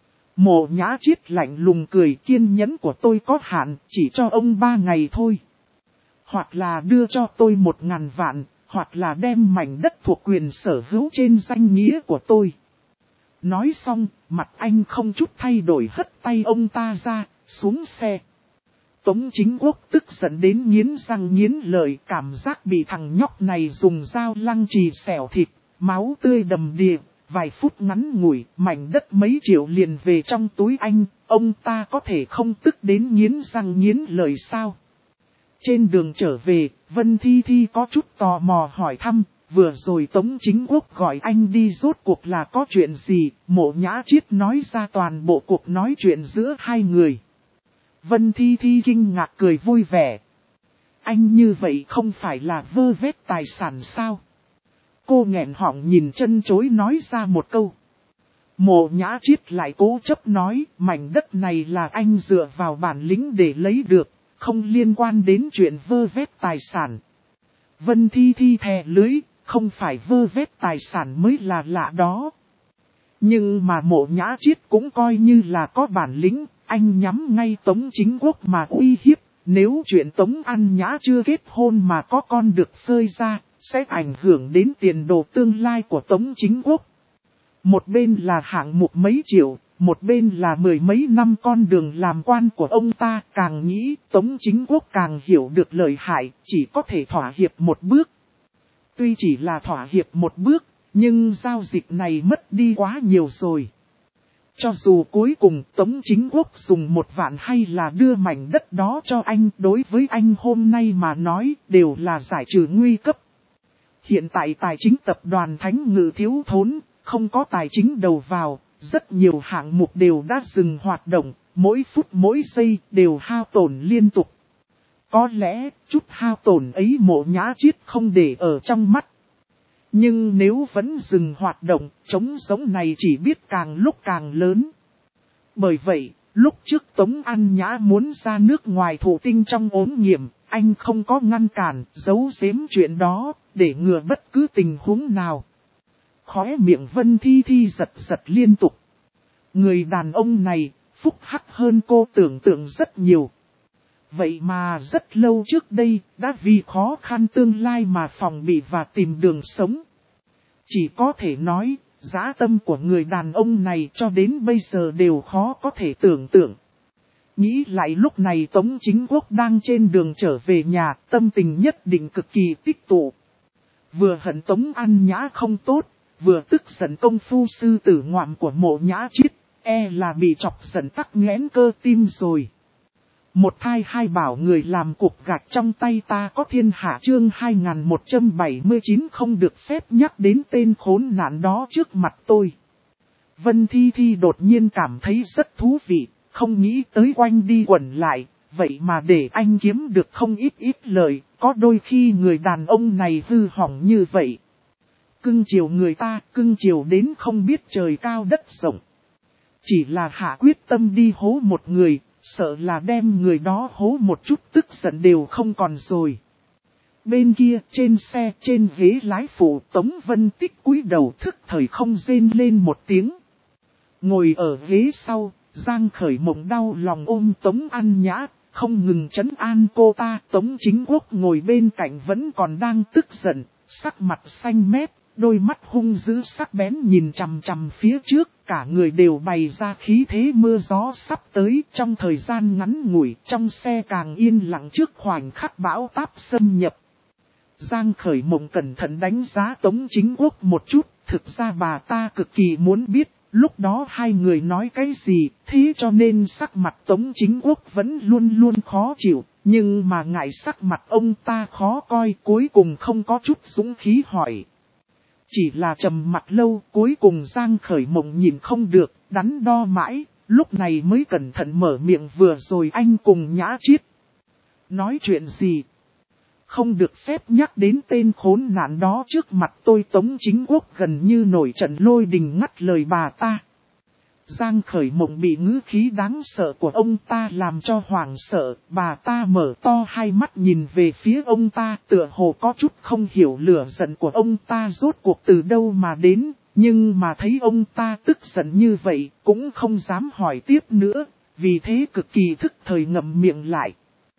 Mộ Nhã Triết lạnh lùng cười, kiên nhẫn của tôi có hạn, chỉ cho ông 3 ngày thôi. Hoặc là đưa cho tôi 1.000 vạn, hoặc là đem mảnh đất thuộc quyền sở hữu trên danh nghĩa của tôi. Nói xong, mặt anh không chút thay đổi hất tay ông ta ra, xuống xe. Tống Chính Quốc tức giận đến nghiến răng nghiến lợi, cảm giác bị thằng nhóc này dùng dao lăng trì xẻo thịt, máu tươi đầm đìa. Vài phút ngắn ngủi, mảnh đất mấy triệu liền về trong túi anh, ông ta có thể không tức đến nghiến răng nghiến lợi sao? Trên đường trở về, Vân Thi Thi có chút tò mò hỏi thăm, vừa rồi Tống Chính Quốc gọi anh đi rốt cuộc là có chuyện gì? Mộ Nhã Triết nói ra toàn bộ cuộc nói chuyện giữa hai người. Vân Thi Thi kinh ngạc cười vui vẻ. Anh như vậy không phải là vơ vét tài sản sao? Cô nghẹn họng nhìn chân chối nói ra một câu. Mộ Nhã Triết lại cố chấp nói, mảnh đất này là anh dựa vào bản lĩnh để lấy được, không liên quan đến chuyện vơ vét tài sản. Vân Thi Thi thè lưới, không phải vơ vét tài sản mới là lạ đó. Nhưng mà Mộ Nhã Triết cũng coi như là có bản lĩnh, anh nhắm ngay Tống Chính Quốc mà uy hiếp, nếu chuyện Tống An Nhã chưa kết hôn mà có con được phơi ra, sẽ ảnh hưởng đến tiền đồ tương lai của Tống Chính Quốc. Một bên là hạng mục mấy triệu, một bên là 10 mấy năm con đường làm quan của ông ta, càng nghĩ Tống Chính Quốc càng hiểu được lợi hại, chỉ có thể thỏa hiệp một bước. Tuy chỉ là thỏa hiệp một bước, nhưng giao dịch này mất đi quá nhiều rồi. Cho dù cuối cùng Tống Chính Quốc dùng 1 vạn hay là đưa mảnh đất đó cho anh, đối với anh hôm nay mà nói đều là giải trừ nguy cấp. Hiện tại tài chính tập đoàn Thánh Ngự thiếu thốn, không có tài chính đầu vào, rất nhiều hạng mục đều đã dừng hoạt động, mỗi phút mỗi giây đều hao tổn liên tục. Có lẽ chút hao tổn ấy Mộ Nhã Triết không để ở trong mắt. Nhưng nếu vẫn dừng hoạt động, trống giống này chỉ biết càng lúc càng lớn. Bởi vậy, lúc trước Tống An Nhã muốn ra nước ngoài thụ tinh trong ốm nghiệm, anh không có ngăn cản, giấu giếm chuyện đó, để ngừa bất cứ tình huống nào. Khóe miệng Vân Thi Thi giật giật liên tục. Người đàn ông này, phúc hắc hơn cô tưởng tượng rất nhiều. Vậy mà rất lâu trước đây, đã vì khó khăn tương lai mà phòng bị và tìm đường sống. Chỉ có thể nói, dã tâm của người đàn ông này cho đến bây giờ đều khó có thể tưởng tượng. Nghĩ lại lúc này Tống Chính Quốc đang trên đường trở về nhà, tâm tình nhất định cực kỳ tích tụ. Vừa hận Tống An Nhã không tốt, vừa tức giận công phu sư tử ngoạm của Mộ Nhã Chiết, là bị chọc giận tắc nghẽn cơ tim rồi. Một thai hai bảo người làm cục gạch trong tay ta có thiên hạ chương 2179 không được phép nhắc đến tên khốn nạn đó trước mặt tôi. Vân Thi Thi đột nhiên cảm thấy rất thú vị, không nghĩ tới quanh đi quẩn lại, vậy mà để anh kiếm được không ít lời, có đôi khi người đàn ông này hư hỏng như vậy. Cưng chiều người ta, cưng chiều đến không biết trời cao đất rộng. Chỉ là hạ quyết tâm đi hố một người, sợ là đem người đó hố một chút tức giận đều không còn rồi. Bên kia, trên xe, trên ghế lái phụ Tống Vân Tích cúi đầu thức thời không rên lên một tiếng. Ngồi ở ghế sau, Giang Khởi Mộng đau lòng ôm Tống An Nhã, không ngừng trấn an cô ta. Tống Chính Quốc ngồi bên cạnh vẫn còn đang tức giận, sắc mặt xanh mét, đôi mắt hung dữ sắc bén nhìn chằm chằm phía trước, cả người đều bày ra khí thế mưa gió sắp tới. Trong thời gian ngắn ngủi, trong xe càng yên lặng trước khoảnh khắc bão táp xâm nhập. Giang Khởi Mộng cẩn thận đánh giá Tống Chính Quốc một chút, thực ra bà ta cực kỳ muốn biết, lúc đó hai người nói cái gì, thế cho nên sắc mặt Tống Chính Quốc vẫn luôn luôn khó chịu, nhưng mà ngại sắc mặt ông ta khó coi, cuối cùng không có chút dũng khí hỏi. Chỉ là trầm mặt lâu, cuối cùng Giang Khởi Mộng nhìn không được, đắn đo mãi, lúc này mới cẩn thận mở miệng vừa rồi anh cùng Nhã Chiết. Nói chuyện gì? Không được phép nhắc đến tên khốn nạn đó trước mặt tôi. Tống Chính Quốc gần như nổi trận lôi đình ngắt lời bà ta. Giang Khởi Mộng bị ngữ khí đáng sợ của ông ta làm cho hoảng sợ, bà ta mở to hai mắt nhìn về phía ông ta, tựa hồ có chút không hiểu lửa giận của ông ta rốt cuộc từ đâu mà đến, nhưng mà thấy ông ta tức giận như vậy, cũng không dám hỏi tiếp nữa, vì thế cực kỳ thức thời ngậm miệng lại.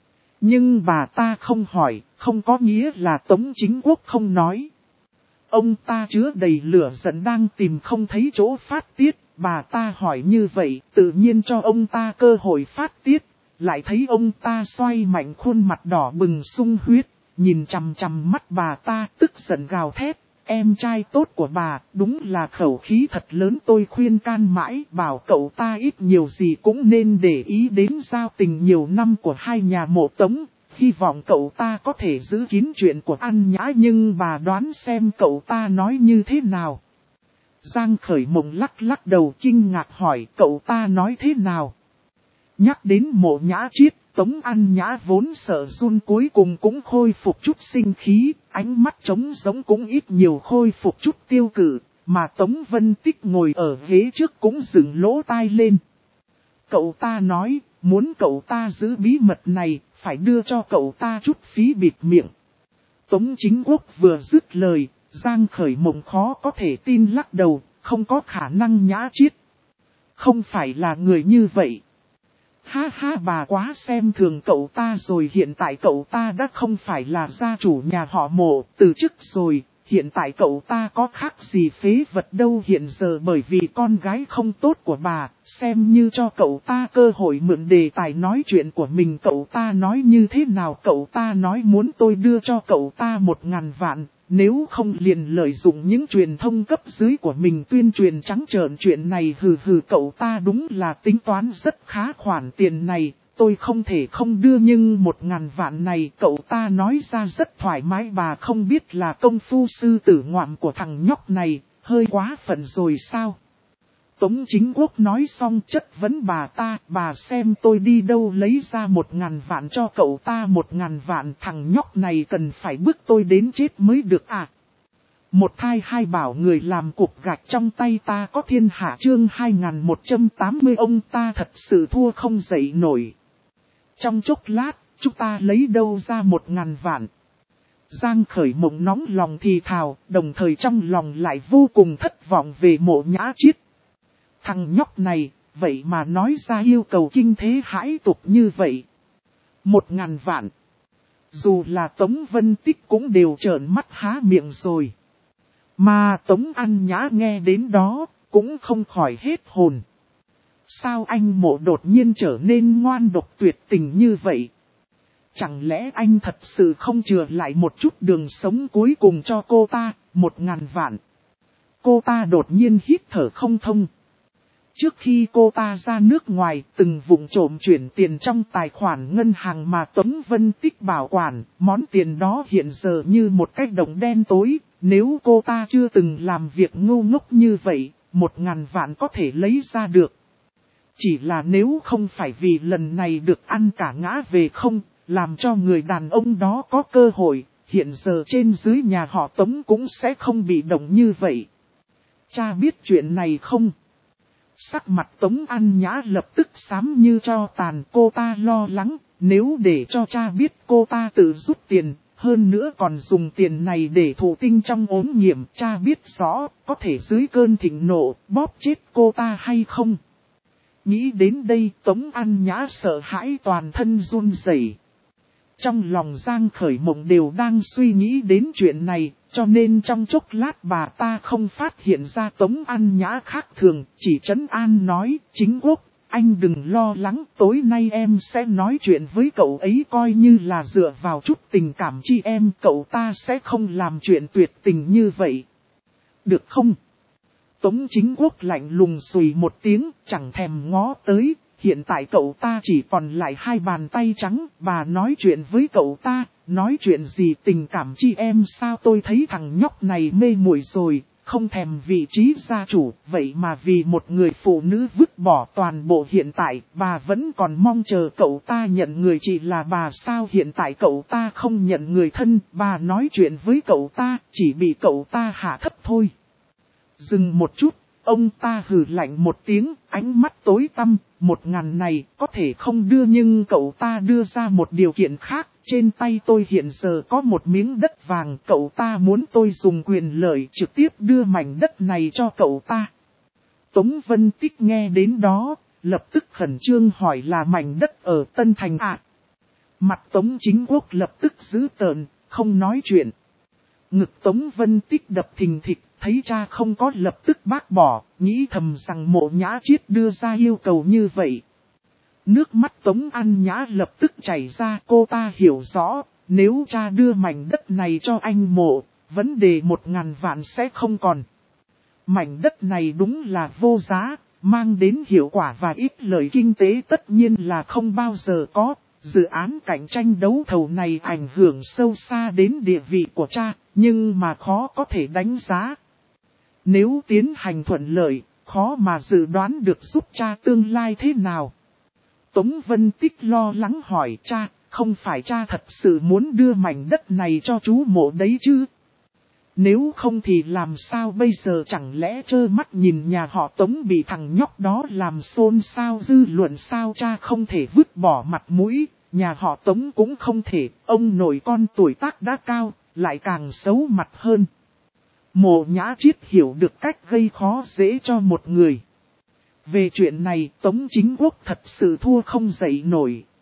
Nhưng bà ta không hỏi, không có nghĩa là Tống Chính Quốc không nói. Ông ta chứa đầy lửa giận đang tìm không thấy chỗ phát tiết, bà ta hỏi như vậy, tự nhiên cho ông ta cơ hội phát tiết, lại thấy ông ta xoay mạnh khuôn mặt đỏ bừng sung huyết, nhìn chằm chằm mắt bà ta tức giận gào thét. Em trai tốt của bà, đúng là khẩu khí thật lớn, tôi khuyên can mãi, bảo cậu ta ít nhiều gì cũng nên để ý đến giao tình nhiều năm của hai nhà Mộ Tống, hy vọng cậu ta có thể giữ kín chuyện của An Nhã, nhưng bà đoán xem cậu ta nói như thế nào. Giang Khởi Mộng lắc lắc đầu kinh ngạc hỏi cậu ta nói thế nào. Nhắc đến Mộ Nhã Chiết, Tống An Nhã vốn sợ run cuối cùng cũng khôi phục chút sinh khí, ánh mắt trống giống cũng ít nhiều khôi phục chút tiêu cự, mà Tống Vân Tích ngồi ở ghế trước cũng dựng lỗ tai lên. Cậu ta nói, muốn cậu ta giữ bí mật này, phải đưa cho cậu ta chút phí bịt miệng. Tống Chính Quốc vừa dứt lời, Giang Khởi Mộng khó có thể tin lắc đầu, không có khả năng. Nhã Chiết không phải là người như vậy. Ha ha, bà quá xem thường cậu ta rồi, hiện tại cậu ta đã không phải là gia chủ nhà họ Mộ, từ chức rồi, hiện tại cậu ta có khác gì phế vật đâu. Hiện giờ bởi vì con gái không tốt của bà, xem như cho cậu ta cơ hội mượn đề tài nói chuyện của mình. Cậu ta nói như thế nào? Cậu ta nói muốn tôi đưa cho cậu ta 1.000 vạn. Nếu không liền lợi dụng những truyền thông cấp dưới của mình tuyên truyền trắng trợn chuyện này. Hừ, cậu ta đúng là tính toán rất khá, khoản tiền này tôi không thể không đưa, nhưng 1.000 vạn này cậu ta nói ra rất thoải mái. Bà không biết là công phu sư tử ngoạm của thằng nhóc này, hơi quá phận rồi sao? Tống Chính Quốc nói xong chất vấn bà ta, bà xem tôi đi đâu lấy ra 1.000 vạn cho cậu ta 1.000 vạn, thằng nhóc này cần phải bức tôi đến chết mới được à? Một thai hai bảo người làm cục gạch trong tay ta có thiên hạ chương 2180 ông ta thật sự thua không dậy nổi. Trong chốc lát, chúng ta lấy đâu ra 1.000 vạn? Giang Khởi Mộng nóng lòng thì thào, đồng thời trong lòng lại vô cùng thất vọng về Mộ Nhã Chiết. Thằng nhóc này, vậy mà nói ra yêu cầu kinh thế hãi tục như vậy. 1.000 vạn. Dù là Tống Vân Tích cũng đều trợn mắt há miệng rồi. Mà Tống An Nhã nghe đến đó, cũng không khỏi hết hồn. Sao anh Mộ đột nhiên trở nên ngoan độc tuyệt tình như vậy? Chẳng lẽ anh thật sự không chừa lại một chút đường sống cuối cùng cho cô ta, 1.000 vạn. Cô ta đột nhiên hít thở không thông. Trước khi cô ta ra nước ngoài, từng vụng trộm chuyển tiền trong tài khoản ngân hàng mà Tống Vân Tích bảo quản, món tiền đó hiện giờ như một cái đồng đen tối, nếu cô ta chưa từng làm việc ngu ngốc như vậy, 1.000 vạn có thể lấy ra được. Chỉ là nếu không phải vì lần này được ăn cả ngã về không, làm cho người đàn ông đó có cơ hội, hiện giờ trên dưới nhà họ Tống cũng sẽ không bị động như vậy. Cha biết chuyện này không? Sắc mặt Tống An Nhã lập tức xám như tro tàn, cô ta lo lắng, nếu để cho cha biết cô ta tự rút tiền, hơn nữa còn dùng tiền này để thụ tinh trong ốm nghiệm, cha biết rõ, có thể dưới cơn thịnh nộ, bóp chết cô ta hay không? Nghĩ đến đây Tống An Nhã sợ hãi toàn thân run rẩy. Trong lòng Giang Khởi Mộng đều đang suy nghĩ đến chuyện này, cho nên trong chốc lát bà ta không phát hiện ra Tống An Nhã khác thường, chỉ trấn an nói, Chính Quốc, anh đừng lo lắng, tối nay em sẽ nói chuyện với cậu ấy coi như là dựa vào chút tình cảm chi em, cậu ta sẽ không làm chuyện tuyệt tình như vậy. Được không? Tống Chính Quốc lạnh lùng xùy một tiếng, chẳng thèm ngó tới. Hiện tại cậu ta chỉ còn lại 2 bàn tay trắng, bà nói chuyện với cậu ta, nói chuyện gì tình cảm chi em sao tôi thấy thằng nhóc này mê muội rồi, không thèm vị trí gia chủ, vậy mà vì một người phụ nữ vứt bỏ toàn bộ hiện tại, bà vẫn còn mong chờ cậu ta nhận người chị là bà sao hiện tại cậu ta không nhận người thân, bà nói chuyện với cậu ta, chỉ bị cậu ta hạ thấp thôi. Dừng một chút. Ông ta hừ lạnh một tiếng, ánh mắt tối tăm, 1.000 này có thể không đưa nhưng cậu ta đưa ra một điều kiện khác. Trên tay tôi hiện giờ có một miếng đất vàng, cậu ta muốn tôi dùng quyền lợi trực tiếp đưa mảnh đất này cho cậu ta. Tống Vân Tích nghe đến đó, lập tức khẩn trương hỏi là mảnh đất ở Tân Thành ạ. Mặt Tống Chính Quốc lập tức giữ tợn, không nói chuyện. Ngực Tống Vân Tích đập thình thịch. Thấy cha không có lập tức bác bỏ, nghĩ thầm rằng Mộ Nhã Triết đưa ra yêu cầu như vậy. Nước mắt Tống An Nhã lập tức chảy ra, cô ta hiểu rõ, nếu cha đưa mảnh đất này cho anh Mộ, vấn đề 1.000 vạn sẽ không còn. Mảnh đất này đúng là vô giá, mang đến hiệu quả và ít lợi kinh tế tất nhiên là không bao giờ có. Dự án cạnh tranh đấu thầu này ảnh hưởng sâu xa đến địa vị của cha, nhưng mà khó có thể đánh giá. Nếu tiến hành thuận lợi, khó mà dự đoán được giúp cha tương lai thế nào. Tống Vân Tích lo lắng hỏi cha, không phải cha thật sự muốn đưa mảnh đất này cho chú Mộ đấy chứ? Nếu không thì làm sao bây giờ chẳng lẽ trơ mắt nhìn nhà họ Tống bị thằng nhóc đó làm xôn xao dư luận sao cha không thể vứt bỏ mặt mũi, nhà họ Tống cũng không thể, ông nội con tuổi tác đã cao, lại càng xấu mặt hơn. Mộ Nhã Triết hiểu được cách gây khó dễ cho một người. Về chuyện này Tống Chính Quốc thật sự thua không dậy nổi.